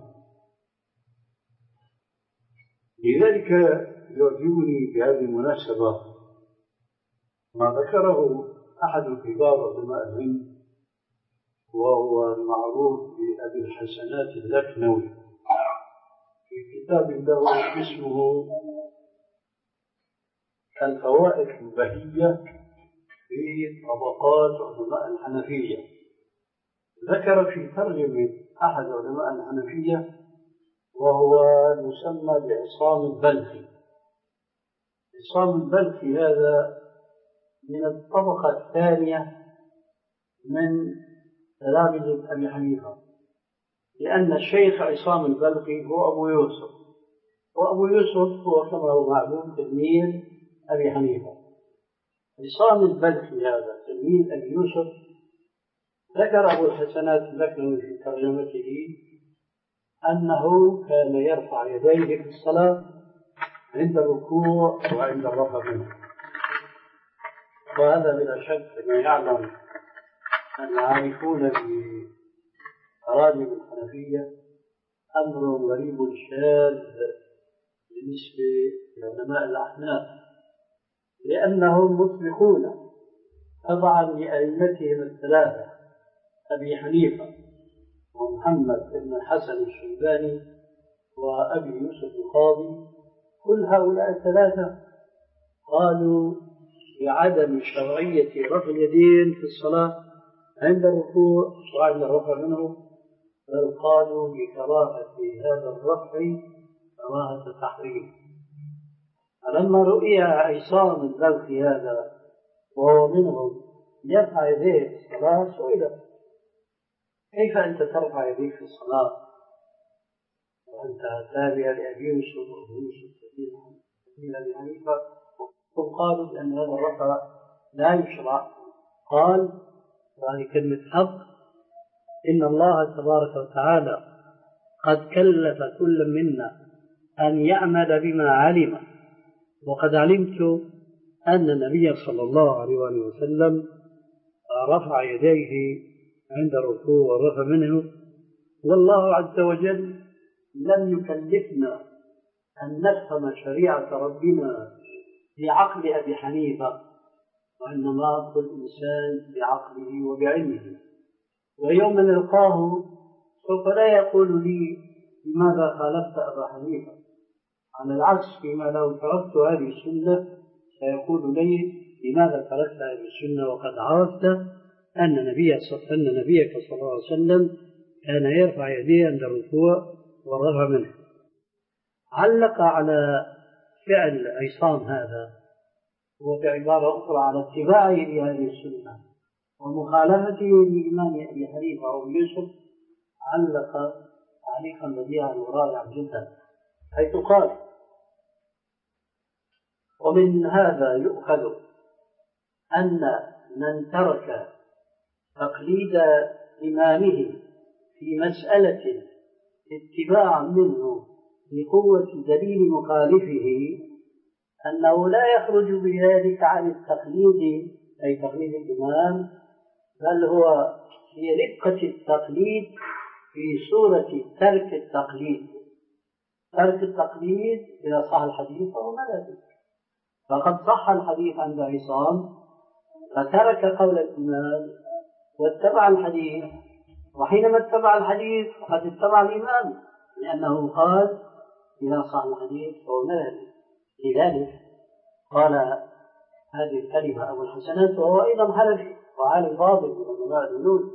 لذلك يعجبني بهذه المناسبة ما ذكره أحد كبار علماء العلم، وهو المعروف بأبي الحسنات اللكنوي، في كتاب له اسمه الفوائد البهية في طبقات علماء الحنفية. ذكر في ترجمة أحد علماء الحنفية وهو يسمى بعصام البلخي. عصام البلخي هذا من الطبقة الثانية من تلامذة أبي حنيفة، لأن الشيخ عصام البلخي هو أبو يوسف، وأبو يوسف هو كما هو معلوم تلميذ أبي حنيفة. عصام البلخي هذا تلميذ أبي يوسف ذكر أبو الحسنات اللكنوي في ترجمته أنه كان يرفع يديه في الصلاة عند الركوع وعند الرفع منه. وهذا بلا شك أن يعلم العارفون بتراجم الحنفية أمر غريب شاذ بالنسبة لعلماء الأحناف، لأنهم مطلقون طبعا لأئمتهم الثلاثة أبي حنيفة ومحمد بن الحسن الشيباني وأبي يوسف القاضي، كل هؤلاء الثلاثة قالوا بعدم شرعية رفع اليدين في الصلاة عند الركوع وعند الرفع منه، بل قالوا بكراهة هذا الرفع كراهة التحريم. فلما رؤي عصام البلخي هذا وهو منهم يرفع يديه في الصلاة سئل: كيف أنت ترفع يديك في الصلاة وأنت تابع لأبي يوسف وأبي يوسف تابع لأبي حنيفة؟ قالوا بأن هذا الرفع لا يشرع. قال، وهذه كلمة حق: إن الله تبارك وتعالى قد كلف كل منا أن يعمل بما علم، وقد علمت أن النبي صلى الله عليه وسلم رفع يديه عند الركوع والرفع منه، والله عز وجل لم يكلفنا أن نفهم شريعة ربنا بعقل أبي حنيفة، وإنما كل إنسان بعقله وبعلمه. ويوم نلقاه سوف لا يقول لي لماذا خالفت أبا حنيفة، على العكس فيما لو تركت هذه السنة سيقول لي لماذا تركت هذه السنة وقد عرفت أن نبيك صلى الله عليه وسلم كان يرفع يديه عند الركوع والرفع منه. علق على فعل عصام هذا وبعبارة أخرى على اتباعه لهذه السنة ومخالفته لإمام أبي حنيفة أو يوسف، علق تعليقا بديعا ورائعا جدا، حيث قال: ومن هذا يؤخذ أن من ترك تقليد إمامه في مسألة اتباعا منه بقوة دليل مخالفه أنه لا يخرج بذلك عن التقليد، أي تقليد الإمام، بل هو هي رقة التقليد في صورة ترك التقليد. ترك التقليد إذا صح الحديث فهو مذهبي، فقد صح الحديث عند عصام فترك قول الإمام واتبع الحديث، وحينما اتبع الحديث فقد اتبع الإمام، لأنه قال إذا صح الحديث فهو مذهبي. لذلك قال هذه الكلمة أبو الحسنات وهو أيضا حنفي وعالم فاضل من علماء العلوم.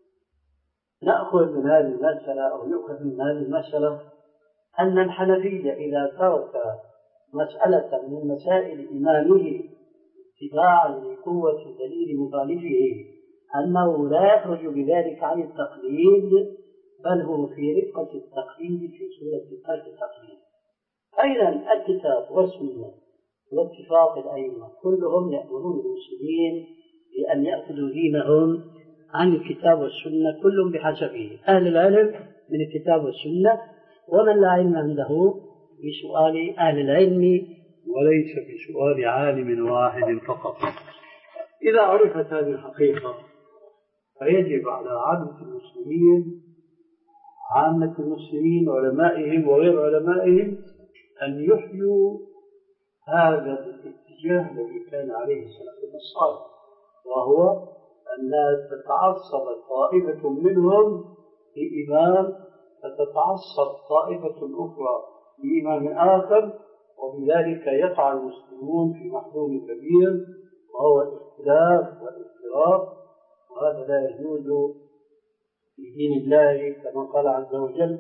نأخذ من هذه المسألة أو يؤخذ من هذه المسألة أن الحنفية إذا ترك مسألة من مسائل إمامه اتباعا لقوة دليل مخالفه أنه لا يخرج بذلك عن التقليد، بل هو في رقة التقليد في صورة ترك التقليد. أيضا الكتاب والسنة واتفاق الأئمة كلهم يأمرون المسلمين بأن يأخذوا دينهم عن الكتاب والسنة كلهم بحسبه، أهل العلم من الكتاب والسنة، ومن لا علم عنده بسؤال أهل العلم وليس بسؤال عالم واحد فقط. إذا عرفت هذه الحقيقة فيجب على عامة المسلمين عامة المسلمين علمائهم وغير علمائهم أن يحيوا هذا الاتجاه الذي كان عليه السلف الصالح، وهو أن تتعصب طائفة منهم لإمام فتتعصب طائفة أخرى لإمام آخر، وبذلك يقع المسلمون في محظور كبير وهو الاختلاف والافتراق، وهذا لا يجوز في دين الله كما قال عز وجل: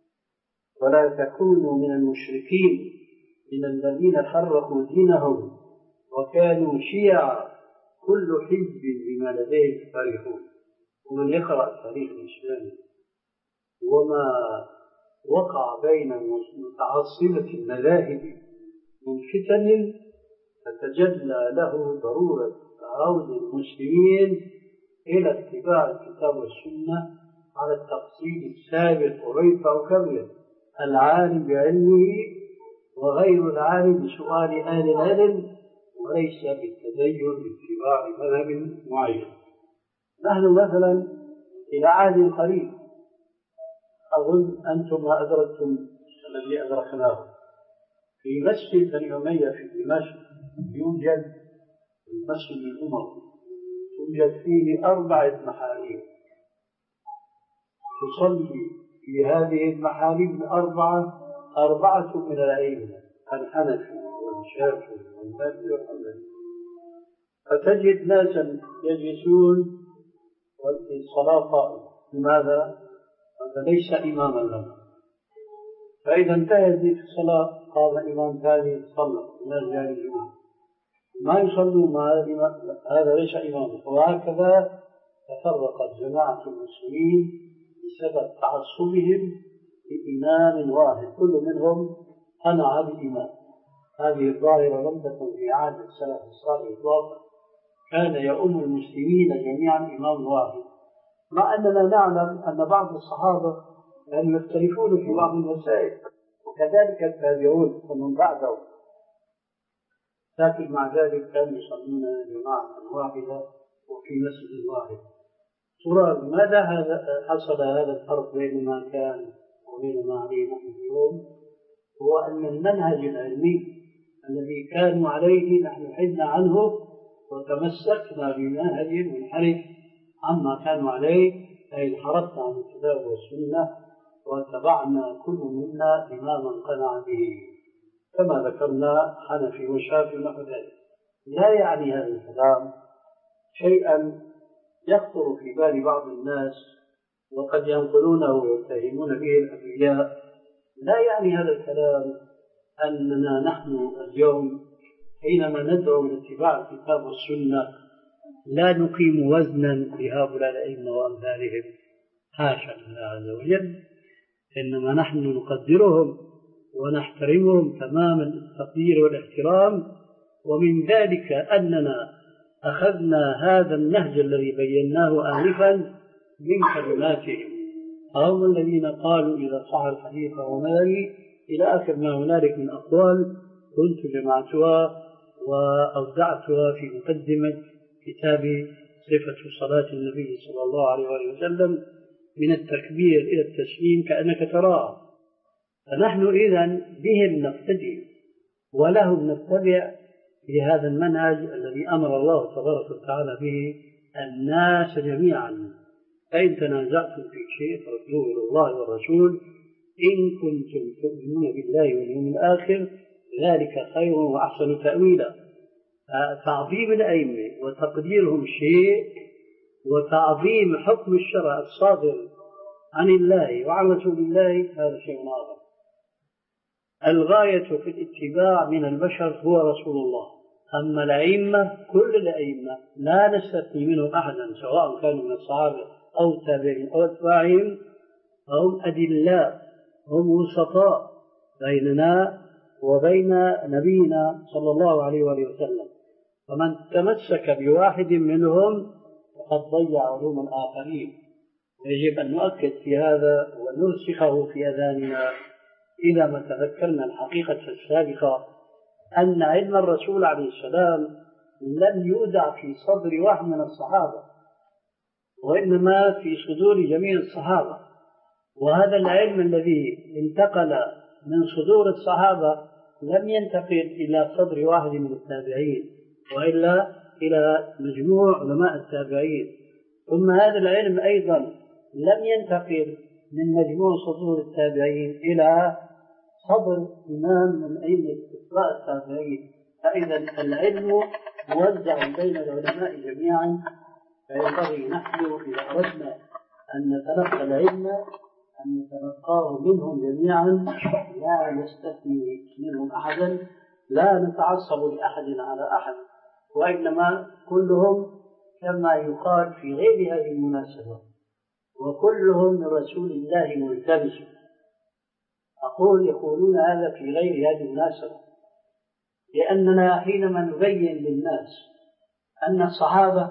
ولا تكونوا من المشركين من الذين فرقوا دينهم وكانوا شيعا كل حزب بما لديهم فرحون. ومن يقرأ تاريخ الإسلام وما وقع بين متعصبة المذاهب من فتن فتجلى له ضرورة عود المسلمين إلى اتباع الكتاب والسنة على التفصيل السابق وليس أكمل، العالم بعلمه وغير العالم بسؤال أهل العلم، وليس بالتدين باتباع مذهب معين. نحن مثلا إلى عهد قريب أظن أنتم ما أدركتم الذي أدركناه في مسجد بني أمية في دمشق يوجد المسجد الأموي توجد فيه أربعة محاريب، تصلي في هذه المحاريب الأربعة أربعة من الأئمة الحنفي والشافعي والمالكي والحنبلي، فتجد ناسا يجلسون والصلاة قائمة. لماذا؟ هذا ليس إماما لنا، فإذا انتهت الصلاة قام إمام ثاني صلى الناس جالسون ما يصلوا مع هذا ليس إماما، وهكذا تفرقت جماعة المسلمين بسبب تعصبهم لإمام واحد كل منهم قنع بالإمام. هذه الظاهرة لم تكن في عهد السلف الصالح إطلاقا، كان يؤم المسلمين جميعا إمام واحد، مع أننا نعلم أن بعض الصحابة كانوا يختلفون في بعض المسائل وكذلك التابعون ومن بعدهم، لكن مع ذلك كانوا يصلون جماعة واحدة وفي مسجد واحد. ترى لماذا هذا حصل هذا الفرق بين ما كان وبين ما عليه نحن اليوم؟ هو أن المنهج العلمي الذي كانوا عليه نحن حدنا عنه وتمسكنا بمنهج منحرف عما كانوا عليه، أي انحرفنا عن الكتاب والسنة واتبعنا كل منا إماما قنع به كما ذكرنا حنفي وشافعي ونحو ذلك. لا يعني هذا الكلام شيئا يخطر في بال بعض الناس وقد ينقلونه ويتهمون به الأنبياء، لا يعني هذا الكلام أننا نحن اليوم حينما ندعو لاتباع الكتاب والسنة لا نقيم وزنا لهؤلاء الأئمة وأمثالهم، حاشا لله عز وجل، إنما نحن نقدرهم ونحترمهم تمام التقدير والاحترام، ومن ذلك أننا أخذنا هذا النهج الذي بيناه آنفا من كلماتهم، هم الذين قالوا إذا صح الحديث ومالي إلى آخر ما هنالك من أقوال كنت جمعتها وأوزعتها في مقدمة كتاب صفة صلاة النبي صلى الله عليه وآله وسلم من التكبير إلى التسليم كأنك تراه. فنحن إذن بهم نقتدي ولهم نتبع في هذا المنهج الذي أمر الله تبارك وتعالى به الناس جميعا. فإن تنازعتم في شيء فردوه إلى الله والرسول إن كنتم تؤمنون بالله واليوم الآخر ذلك خير وأحسن تأويلا. تعظيم الأئمة وتقديرهم شيء، وتعظيم حكم الشرع الصادر عن الله وعن رسول الله هذا شيء آخر. الغاية في الاتباع من البشر هو رسول الله. أما الأئمة كل الأئمة لا نستثني منهم أحدا سواء كانوا من الصحابة أو التابعين أو أتباعهم، هم أدلاء، هم وسطاء بيننا وبين نبينا صلى الله عليه وآله وسلم. فمن تمسك بواحد منهم فقد ضيع علوم الآخرين. ويجب أن نؤكد في هذا ونرسخه في أذاننا إذا ما تذكرنا الحقيقة السابقة أن علم الرسول عليه السلام لم يودع في صدر واحد من الصحابة، وإنما في صدور جميع الصحابة. وهذا العلم الذي انتقل من صدور الصحابة لم ينتقل إلى صدر واحد من التابعين، وإلا إلى مجموع علماء التابعين. ثم هذا العلم أيضا لم ينتقل من مجموع صدور التابعين إلى صدر إمام من أئمة التابعين. فإذا العلم موزع بين العلماء جميعا. فينبغي نحن إذا أردنا أن نتلقى العلم أن نتلقاه منهم جميعا، لا نستثني منهم أحدا، لا نتعصب لأحد على أحد، وإنما كلهم كما يقال في غير هذه المناسبة وكلهم من رسول الله ملتمس. أقول يقولون هذا في غير هذه المناسبة لأننا حينما نبين للناس أن الصحابة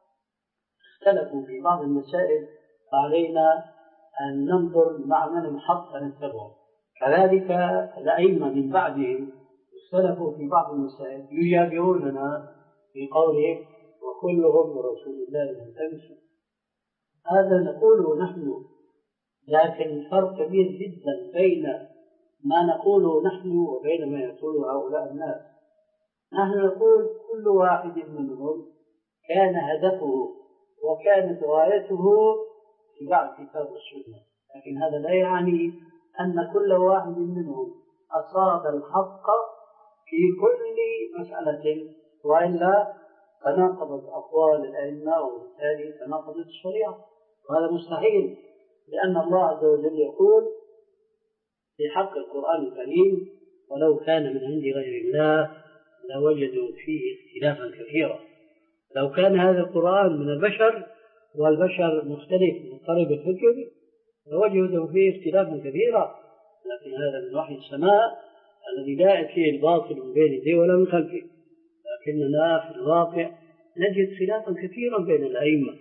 اختلفوا في بعض المسائل فعلينا أن ننظر مع من حق نتبعه. كذلك الأئمة من بعدهم اختلفوا في بعض المسائل يجابروننا في قولهم وكلهم برسول الله ملتمس. هذا نقوله نحن، لكن فرق كبير جدا بين ما نقوله نحن وبين ما يقوله هؤلاء الناس. نحن نقول كل واحد منهم كان هدفه وكانت غايته اتباع الكتاب والسنة، لكن هذا لا يعني أن كل واحد منهم أصاب الحق في كل مسألة، وإلا تناقضت أقوال الأئمة وبالتالي تناقضت الشريعة، وهذا مستحيل. لأن الله عز وجل يقول في حق القرآن الكريم ولو كان من عند غير الله لوجدوا فيه اختلافا كثيرا. لو كان هذا القرآن من البشر والبشر مختلف مضطرب الفكر لوجدوا فيه اختلافا كثيرا، لكن هذا من وحي السماء الذي لا يأتيه الباطل من بين يديه ولا من خلفه. لكننا في الواقع نجد خلافا كثيرا بين الأئمة.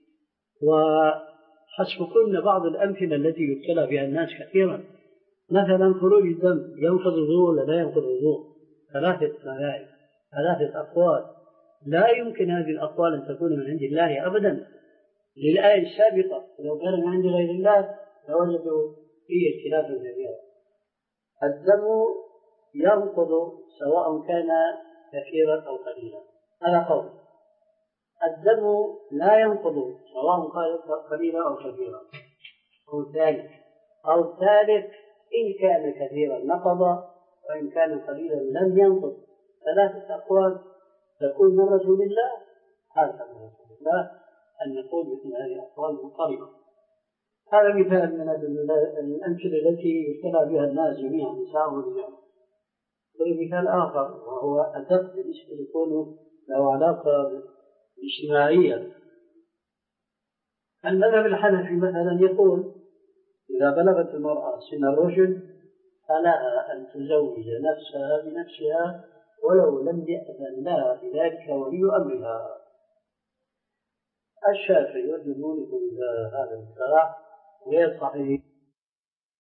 وحسبكن بعض الأمثلة التي يبتلى بها الناس كثيرا، مثلا خروج الدم ينقض الوضوء ولا لا ينقض الوضوء؟ ثلاثة مذاهب، ثلاثة أقوال، لا يمكن هذه الأقوال أن تكون من عند الله أبدا. للآية السابقة لو كان من عند غير الله لوجدوا فيه اختلافا كثيرا. الدم ينقض سواء كان كثيرا أو قليلا، هذا قول. الدم لا ينقض سواء كان قليلا أو كثيرا. قول ثالث، أو ثالث إن كان كثيرا نقض وإن كان قليلا لم ينقض. ثلاثة أقوال تكون من رسول الله، هذا من رسول الله أن نقول مثل هذه الأقوال مضطربة. هذا مثال من الأمثلة التي يبتلى بها الناس جميعا نساء ورجال. مثال آخر وهو أدب بالنسبة يكون له علاقة اجتماعية. المذهب الحنفي مثلا يقول إذا بلغت المرأة سن الرشد فلها أن تزوج نفسها بنفسها ولو لم يأذن لها بذلك ولي أمرها. الشافعي والجمهور يقول هذا النكاح غير صحيح